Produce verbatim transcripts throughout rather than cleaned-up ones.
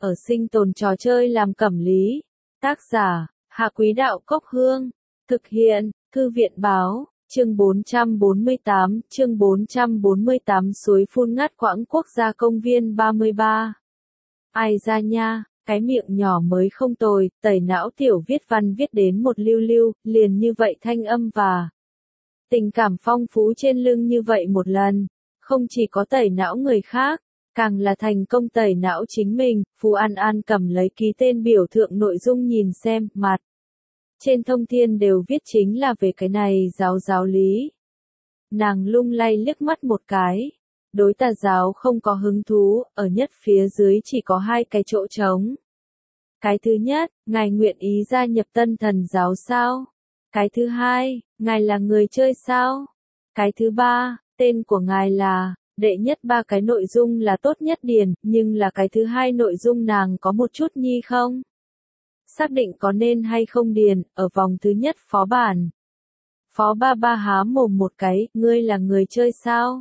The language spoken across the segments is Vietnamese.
ở sinh tồn trò chơi làm cẩm lý. Tác giả, Hạ Quý Đạo Cốc Hương. Thực hiện, Thư viện Báo, chương bốn trăm bốn mươi tám, chương bốn trăm bốn mươi tám suối phun ngắt quãng quốc gia công viên ba mươi ba. Ai ra nha, cái miệng nhỏ mới không tồi, tẩy não tiểu viết văn viết đến một lưu lưu, liền như vậy thanh âm và tình cảm phong phú trên lưng như vậy một lần, không chỉ có tẩy não người khác, càng là thành công tẩy não chính mình. Phù An An cầm lấy ký tên biểu thượng nội dung nhìn xem, mặt trên thông thiên đều viết chính là về cái này giáo giáo lý. Nàng lung lay liếc mắt một cái, đối tà giáo không có hứng thú, ở nhất phía dưới chỉ có hai cái chỗ trống. Cái thứ nhất, ngài nguyện ý gia nhập tân thần giáo sao? Cái thứ hai, ngài là người chơi sao? Cái thứ ba, tên của ngài là, đệ nhất ba cái nội dung là tốt nhất điền, nhưng là cái thứ hai nội dung nàng có một chút nhi không? Xác định có nên hay không điền, ở vòng thứ nhất phó bản. Phó ba ba há mồm một cái, ngươi là người chơi sao?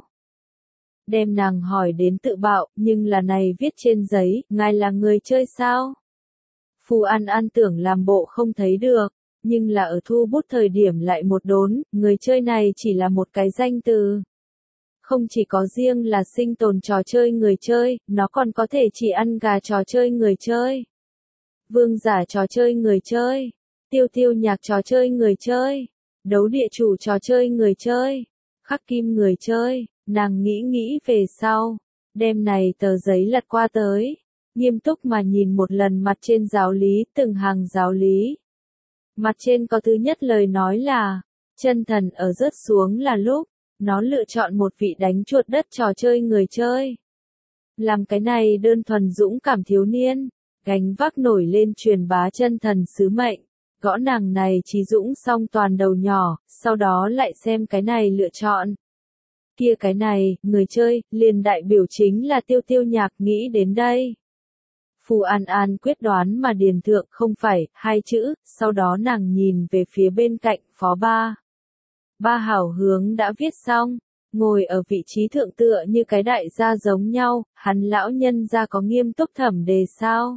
Đem nàng hỏi đến tự bạo, nhưng là này viết trên giấy, ngài là người chơi sao? Phù An An tưởng làm bộ không thấy được, nhưng là ở thu bút thời điểm lại một đốn, người chơi này chỉ là một cái danh từ. Không chỉ có riêng là sinh tồn trò chơi người chơi, nó còn có thể chỉ ăn gà trò chơi người chơi. Vương giả trò chơi người chơi, tiêu tiêu nhạc trò chơi người chơi, đấu địa chủ trò chơi người chơi, khắc kim người chơi. Nàng nghĩ nghĩ về sau, đem này tờ giấy lật qua tới, nghiêm túc mà nhìn một lần mặt trên giáo lý, từng hàng giáo lý. Mặt trên có thứ nhất lời nói là, chân thần ở rớt xuống là lúc, nó lựa chọn một vị đánh chuột đất trò chơi người chơi. Làm cái này đơn thuần dũng cảm thiếu niên, gánh vác nổi lên truyền bá chân thần sứ mệnh, gõ nàng này trí dũng xong toàn đầu nhỏ, sau đó lại xem cái này lựa chọn. Kia cái này, người chơi, liền đại biểu chính là tiêu tiêu nhạc nghĩ đến đây. Phù An An quyết đoán mà điền thượng không phải, hai chữ, sau đó nàng nhìn về phía bên cạnh, phó ba. Ba hảo hướng đã viết xong, ngồi ở vị trí thượng tựa như cái đại gia giống nhau, hắn lão nhân gia có nghiêm túc thẩm đề sao?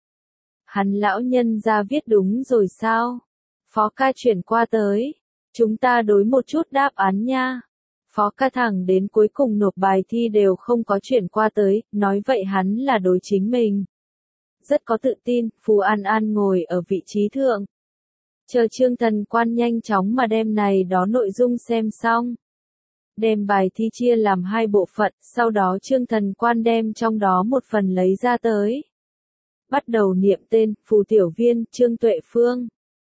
Hắn lão nhân gia viết đúng rồi sao? Phó ca chuyển qua tới, chúng ta đối một chút đáp án nha. Phó ca thẳng đến cuối cùng nộp bài thi đều không có chuyển qua tới, nói vậy hắn là đối chính mình. Rất có tự tin, Phù An An ngồi ở vị trí thượng. Chờ Trương Thần Quan nhanh chóng mà đem này đó nội dung xem xong. Đem bài thi chia làm hai bộ phận, sau đó Trương Thần Quan đem trong đó một phần lấy ra tới. Bắt đầu niệm tên, Phù Tiểu Viên, Trương Tuệ Phương.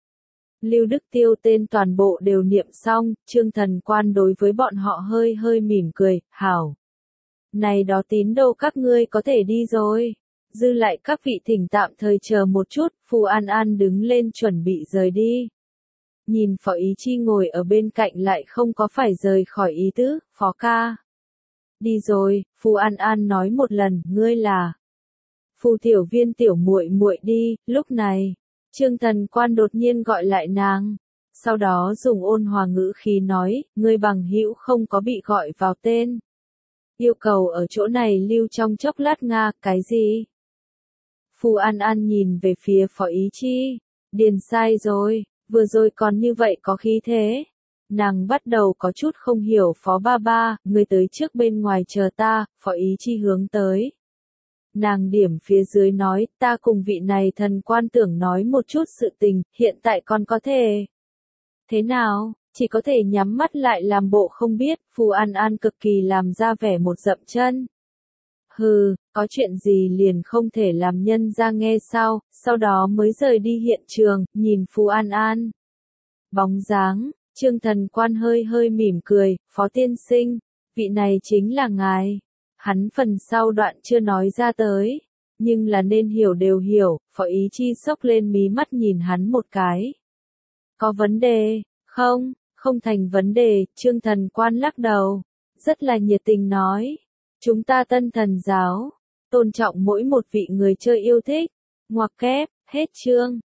Lưu Đức Tiêu tên toàn bộ đều niệm xong, Trương Thần Quan đối với bọn họ hơi hơi mỉm cười, hảo. Này đó tín đồ các ngươi có thể đi rồi. Dư lại các vị thỉnh tạm thời chờ một chút, Phù An An đứng lên chuẩn bị rời đi. Nhìn Phó Ý Chi ngồi ở bên cạnh lại không có phải rời khỏi ý tứ, Phó ca. Đi rồi, Phù An An nói một lần, ngươi là. Phù Tiểu Viên tiểu muội muội đi, lúc này. Trương Thần Quan đột nhiên gọi lại nàng, sau đó dùng ôn hòa ngữ khí nói, ngươi bằng hữu không có bị gọi vào tên. Yêu cầu ở chỗ này lưu trong chốc lát Nga, cái gì? Phù An An nhìn về phía Phó Ý Chi, điền sai rồi, vừa rồi còn như vậy có khí thế. Nàng bắt đầu có chút không hiểu Phó ba ba, ngươi tới trước bên ngoài chờ ta, Phó Ý Chi hướng tới. Nàng điểm phía dưới nói, ta cùng vị này thần quan tưởng nói một chút sự tình, hiện tại còn có thể. Thế nào, chỉ có thể nhắm mắt lại làm bộ không biết, Phù An An cực kỳ làm ra vẻ một dậm chân. Hừ, có chuyện gì liền không thể làm nhân ra nghe sao, sau đó mới rời đi hiện trường, nhìn Phù An An. Bóng dáng, Trương Thần Quan hơi hơi mỉm cười, Phó tiên sinh, vị này chính là ngài. Hắn phần sau đoạn chưa nói ra tới, nhưng là nên hiểu đều hiểu, Phó Ý Chi sốc lên mí mắt nhìn hắn một cái. Có vấn đề, không, không thành vấn đề, Trương Thần Quan lắc đầu, rất là nhiệt tình nói. Chúng ta tân thần giáo, tôn trọng mỗi một vị người chơi yêu thích, ngoặc kép, hết chương.